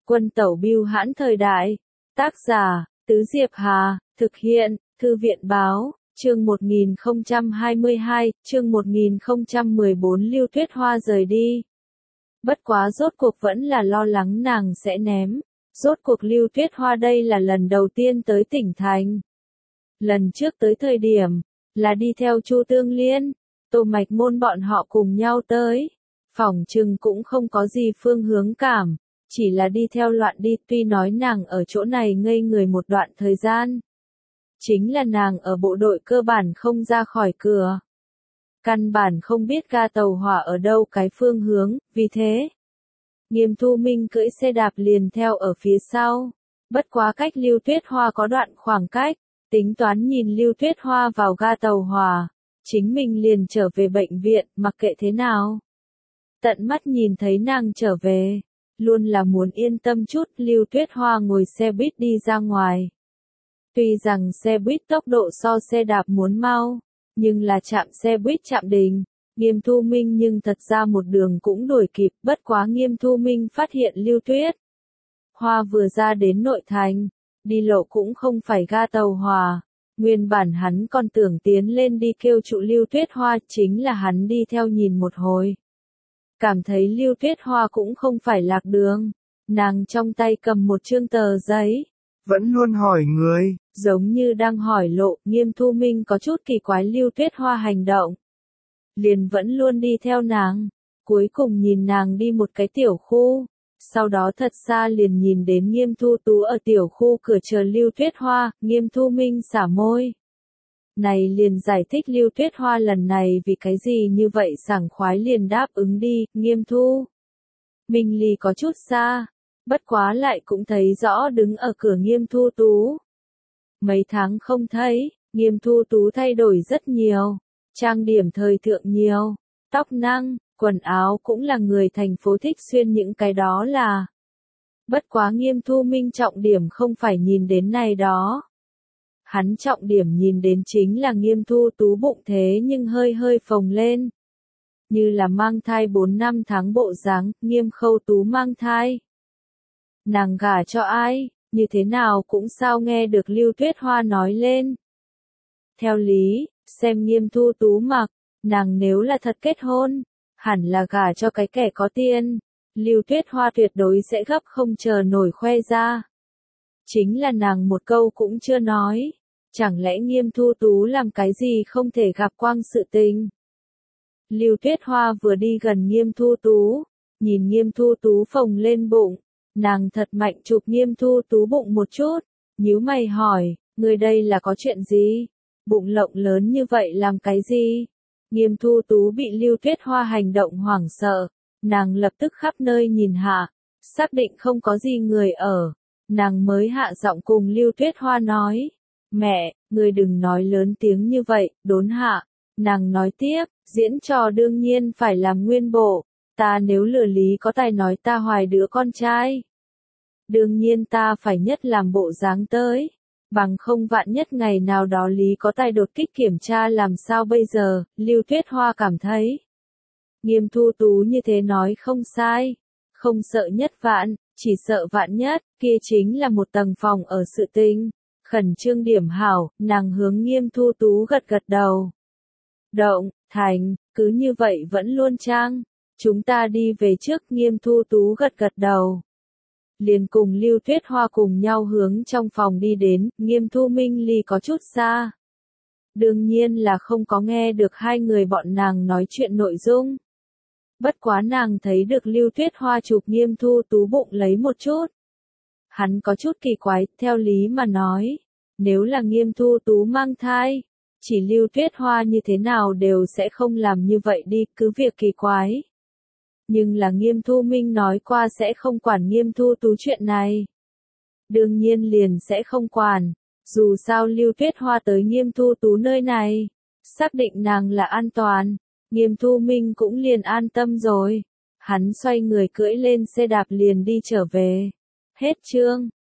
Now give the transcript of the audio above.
Quân tẩu bưu hãn thời đại. Tác giả, Tứ Diệp Hà, thực hiện, Thư viện báo, chương 1022, chương 1014 Lưu Tuyết Hoa rời đi. Bất quá rốt cuộc vẫn là lo lắng nàng sẽ ném. Rốt cuộc Lưu Tuyết Hoa đây là lần đầu tiên tới tỉnh thành. Lần trước tới thời điểm, là đi theo Chu Tương Liên, Tô Mạch Môn bọn họ cùng nhau tới. Phỏng chừng cũng không có gì phương hướng cảm, chỉ là đi theo loạn đi, tuy nói nàng ở chỗ này ngây người một đoạn thời gian. Chính là nàng ở bộ đội cơ bản không ra khỏi cửa. Căn bản không biết ga tàu hỏa ở đâu cái phương hướng, vì thế. Nghiêm Thu Minh cưỡi xe đạp liền theo ở phía sau. Bất quá cách Lưu Tuyết Hoa có đoạn khoảng cách, tính toán nhìn Lưu Tuyết Hoa vào ga tàu hỏa. Chính mình liền trở về bệnh viện, mặc kệ thế nào. Tận mắt nhìn thấy nàng trở về, luôn là muốn yên tâm chút. Lưu Tuyết Hoa ngồi xe buýt đi ra ngoài. Tuy rằng xe buýt tốc độ so xe đạp muốn mau, nhưng là chạm xe buýt chạm đình, Nghiêm Thu Minh nhưng thật ra một đường cũng đuổi kịp. Bất quá Nghiêm Thu Minh phát hiện Lưu Tuyết Hoa vừa ra đến nội thành, đi lộ cũng không phải ga tàu hỏa. Nguyên bản hắn còn tưởng tiến lên đi kêu trụ Lưu Tuyết Hoa, chính là hắn đi theo nhìn một hồi. Cảm thấy Lưu Tuyết Hoa cũng không phải lạc đường, nàng trong tay cầm một chương tờ giấy. Vẫn luôn hỏi người. Giống như đang hỏi lộ. Nghiêm Thu Minh có chút kỳ quái Lưu Tuyết Hoa hành động. Liền vẫn luôn đi theo nàng. Cuối cùng nhìn nàng đi một cái tiểu khu. Sau đó thật xa liền nhìn đến Nghiêm Thu Tú ở tiểu khu cửa chờ Lưu Tuyết Hoa. Nghiêm Thu Minh xả môi. Này liền giải thích Lưu Tuyết Hoa lần này vì cái gì như vậy sảng khoái liền đáp ứng đi. Nghiêm Thu Minh ly có chút xa. Bất quá lại cũng thấy rõ đứng ở cửa Nghiêm Thu Tú. Mấy tháng không thấy, Nghiêm Thu Tú thay đổi rất nhiều. Trang điểm thời thượng nhiều. Tóc năng, quần áo cũng là người thành phố thích xuyên những cái đó là. Bất quá Nghiêm Thu Minh trọng điểm không phải nhìn đến này đó. Hắn trọng điểm nhìn đến chính là Nghiêm Thu Tú bụng thế nhưng hơi hơi phồng lên. Như là mang thai 4-5 tháng bộ dáng. Nghiêm Khâu Tú mang thai. Nàng gả cho ai, như thế nào cũng sao nghe được Lưu Tuyết Hoa nói lên. Theo lý, xem Nghiêm Thu Tú mặc, nàng nếu là thật kết hôn, hẳn là gả cho cái kẻ có tiền. Lưu Tuyết Hoa tuyệt đối sẽ gấp không chờ nổi khoe ra. Chính là nàng một câu cũng chưa nói. Chẳng lẽ Nghiêm Thu Tú làm cái gì không thể gặp quang sự tình. Lưu Tuyết Hoa vừa đi gần Nghiêm Thu Tú, nhìn Nghiêm Thu Tú phồng lên bụng. Nàng thật mạnh chụp Nghiêm Thu Tú bụng một chút, nhíu mày hỏi, người đây là có chuyện gì? Bụng lộng lớn như vậy làm cái gì? Nghiêm Thu Tú bị Lưu Tuyết Hoa hành động hoảng sợ, nàng lập tức khắp nơi nhìn hạ, xác định không có gì người ở, nàng mới hạ giọng cùng Lưu Tuyết Hoa nói, mẹ, người đừng nói lớn tiếng như vậy, đốn hạ. Nàng nói tiếp, diễn trò đương nhiên phải làm nguyên bộ. Ta nếu lừa lý có tài nói ta hoài đứa con trai. Đương nhiên ta phải nhất làm bộ dáng tới. Bằng không vạn nhất ngày nào đó lý có tài đột kích kiểm tra làm sao bây giờ. Lưu Tuyết Hoa cảm thấy. Nghiêm Thu Tú như thế nói không sai. Không sợ nhất vạn, chỉ sợ vạn nhất, kia chính là một tầng phòng ở sự tình. Khẩn trương điểm hảo, nàng hướng Nghiêm Thu Tú gật gật đầu. Động, thành, cứ như vậy vẫn luôn trang. Chúng ta đi về trước. Nghiêm Thu Tú gật gật đầu. Liền cùng Lưu Tuyết Hoa cùng nhau hướng trong phòng đi đến. Nghiêm Thu Minh ly có chút xa. Đương nhiên là không có nghe được hai người bọn nàng nói chuyện nội dung. Bất quá nàng thấy được Lưu Tuyết Hoa chụp Nghiêm Thu Tú bụng lấy một chút. Hắn có chút kỳ quái, theo lý mà nói. Nếu là Nghiêm Thu Tú mang thai, chỉ Lưu Tuyết Hoa như thế nào đều sẽ không làm như vậy đi, cứ việc kỳ quái. Nhưng là Nghiêm Thu Minh nói qua sẽ không quản Nghiêm Thu Tú chuyện này. Đương nhiên liền sẽ không quản, dù sao Lưu Tuyết Hoa tới Nghiêm Thu Tú nơi này, xác định nàng là an toàn, Nghiêm Thu Minh cũng liền an tâm rồi. Hắn xoay người cưỡi lên xe đạp liền đi trở về. Hết chương.